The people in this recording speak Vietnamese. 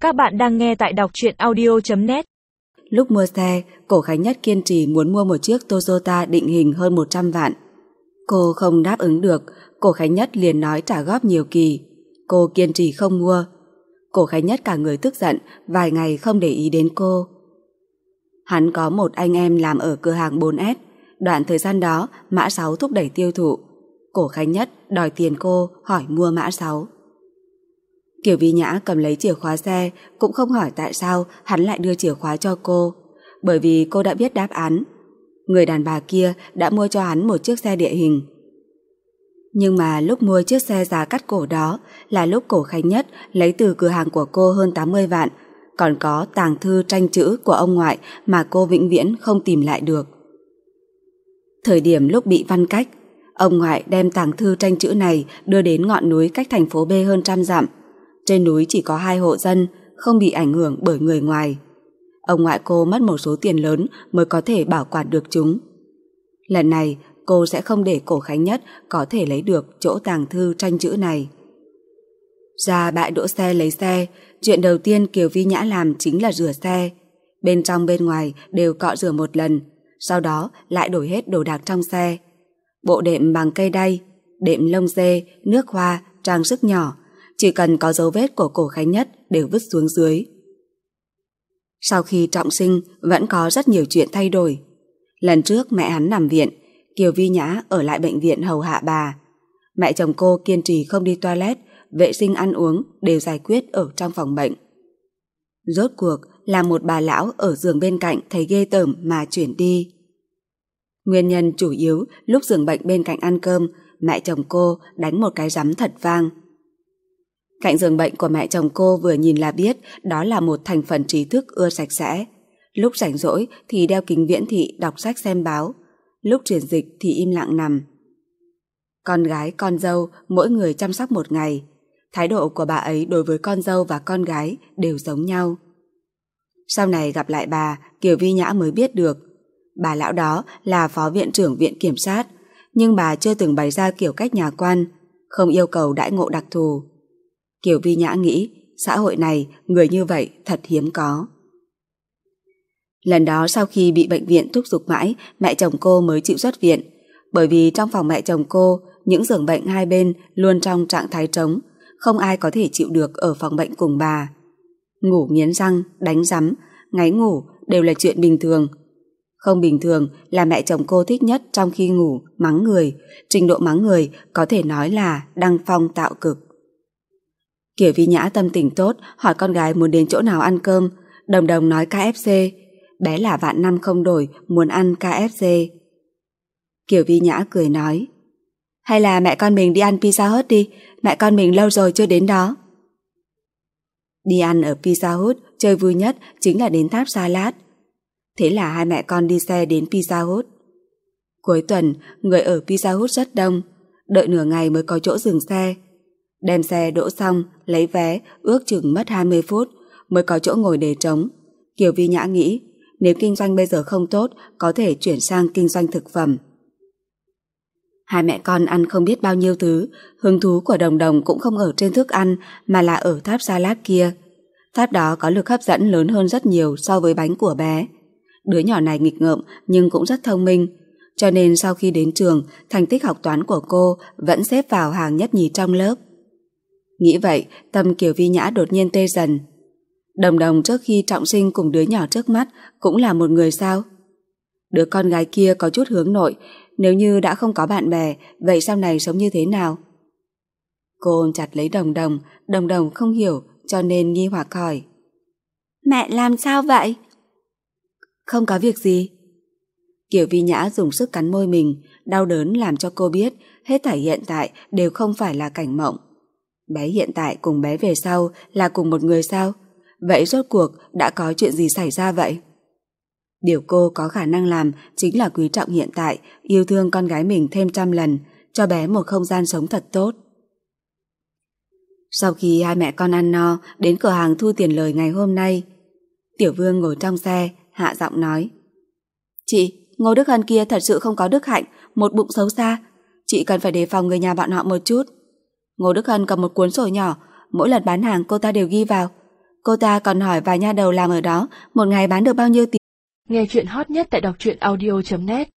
Các bạn đang nghe tại đọc truyện audio.net. Lúc mua xe, Cổ Khánh Nhất kiên trì muốn mua một chiếc Toyota định hình hơn 100 vạn. Cô không đáp ứng được, Cổ Khánh Nhất liền nói trả góp nhiều kỳ. Cô kiên trì không mua. Cổ Khánh Nhất cả người tức giận, vài ngày không để ý đến cô. Hắn có một anh em làm ở cửa hàng 4S. Đoạn thời gian đó, Mã 6 thúc đẩy tiêu thụ. Cổ Khánh Nhất đòi tiền cô, hỏi mua Mã 6. Kiều Vi Nhã cầm lấy chìa khóa xe, cũng không hỏi tại sao hắn lại đưa chìa khóa cho cô. Bởi vì cô đã biết đáp án. Người đàn bà kia đã mua cho hắn một chiếc xe địa hình. Nhưng mà lúc mua chiếc xe giá cắt cổ đó là lúc Cổ Khánh Nhất lấy từ cửa hàng của cô hơn 80 vạn, còn có tàng thư tranh chữ của ông ngoại mà cô vĩnh viễn không tìm lại được. Thời điểm lúc bị Văn cách, ông ngoại đem tàng thư tranh chữ này đưa đến ngọn núi cách thành phố B hơn 100 dặm. Trên núi chỉ có 2 hộ dân, không bị ảnh hưởng bởi người ngoài. Ông ngoại cô mất một số tiền lớn mới có thể bảo quản được chúng. Lần này, cô sẽ không để Cổ Khánh Nhất có thể lấy được chỗ tàng thư tranh chữ này. Ra bãi đỗ xe lấy xe, chuyện đầu tiên Kiều Vi Nhã làm chính là rửa xe. Bên trong bên ngoài đều cọ rửa một lần, sau đó lại đổi hết đồ đạc trong xe. Bộ đệm bằng cây đay, đệm lông dê, nước hoa, trang sức nhỏ, chỉ cần có dấu vết của Cổ Khánh Nhất đều vứt xuống dưới. Sau khi trọng sinh, vẫn có rất nhiều chuyện thay đổi. Lần trước mẹ hắn nằm viện, Kiều Vi Nhã ở lại bệnh viện hầu hạ bà. Mẹ chồng cô kiên trì không đi toilet, vệ sinh ăn uống đều giải quyết ở trong phòng bệnh. Rốt cuộc là một bà lão ở giường bên cạnh thấy ghê tởm mà chuyển đi. Nguyên nhân chủ yếu lúc giường bệnh bên cạnh ăn cơm, mẹ chồng cô đánh một cái rắm thật vang. Cạnh giường bệnh của mẹ chồng cô vừa nhìn là biết đó là một thành phần trí thức ưa sạch sẽ. Lúc rảnh rỗi thì đeo kính viễn thị đọc sách xem báo, lúc truyền dịch thì im lặng nằm. Con gái con dâu mỗi người chăm sóc một ngày. Thái độ của bà ấy đối với con dâu và con gái đều giống nhau. Sau này gặp lại bà, Kiều Vi Nhã mới biết được bà lão đó là phó viện trưởng viện kiểm sát, nhưng bà chưa từng bày ra kiểu cách nhà quan, không yêu cầu đãi ngộ đặc thù. Kiều Vi Nhã nghĩ xã hội này người như vậy thật hiếm có. Lần đó sau khi bị bệnh viện thúc giục mãi, mẹ chồng cô mới chịu xuất viện, bởi vì trong phòng mẹ chồng cô, những giường bệnh hai bên luôn trong trạng thái trống, không ai có thể chịu được ở phòng bệnh cùng bà. Ngủ nghiến răng, đánh rắm, ngáy ngủ đều là chuyện bình thường. Không bình thường là mẹ chồng cô thích nhất trong khi ngủ mắng người, trình độ mắng người có thể nói là đăng phong tạo cực. Kiều Vi Nhã tâm tình tốt, hỏi con gái muốn đến chỗ nào ăn cơm. Đồng Đồng nói KFC. Bé là vạn năm không đổi, muốn ăn KFC. Kiều Vi Nhã cười nói, hay là mẹ con mình đi ăn Pizza Hut đi, mẹ con mình lâu rồi chưa đến đó. Đi ăn ở Pizza Hut, chơi vui nhất chính là đến tháp salad. Thế là hai mẹ con đi xe đến Pizza Hut. Cuối tuần, người ở Pizza Hut rất đông, đợi nửa ngày mới có chỗ dừng xe. Đem xe đỗ xong, lấy vé, ước chừng mất 20 phút mới có chỗ ngồi để trống. Kiều Vi Nhã nghĩ, nếu kinh doanh bây giờ không tốt, có thể chuyển sang kinh doanh thực phẩm. Hai mẹ con ăn không biết bao nhiêu thứ, hứng thú của Đồng Đồng cũng không ở trên thức ăn mà là ở tháp salad kia. Tháp đó có lực hấp dẫn lớn hơn rất nhiều so với bánh của bé. Đứa nhỏ này nghịch ngợm nhưng cũng rất thông minh, cho nên sau khi đến trường, thành tích học toán của cô vẫn xếp vào hàng nhất nhì trong lớp. Nghĩ vậy, tâm Kiều Vi Nhã đột nhiên tê dần. Đồng Đồng trước khi trọng sinh cùng đứa nhỏ trước mắt cũng là một người sao? Đứa con gái kia có chút hướng nội, nếu như đã không có bạn bè, vậy sau này sống như thế nào? Cô ôm chặt lấy Đồng Đồng, Đồng Đồng không hiểu cho nên nghi hoặc hỏi. Mẹ làm sao vậy? Không có việc gì. Kiều Vi Nhã dùng sức cắn môi mình, đau đớn làm cho cô biết hết thảy hiện tại đều không phải là cảnh mộng. Bé hiện tại cùng bé về sau là cùng một người sao? Vậy rốt cuộc đã có chuyện gì xảy ra vậy? Điều cô có khả năng làm chính là quý trọng hiện tại, yêu thương con gái mình thêm 100 lần, cho bé một không gian sống thật tốt. Sau khi hai mẹ con ăn no, đến cửa hàng thu tiền lời ngày hôm nay, Tiểu Vương ngồi trong xe, hạ giọng nói, chị, Ngô Đức Hân kia thật sự không có đức hạnh, một bụng xấu xa. Chị cần phải đề phòng người nhà bọn họ một chút. Ngô Đức Hân cầm một cuốn sổ nhỏ, mỗi lần bán hàng cô ta đều ghi vào. Cô ta còn hỏi vài nha đầu làm ở đó một ngày bán được bao nhiêu tiền. Nghe chuyện hot nhất tại đọc truyện audio.net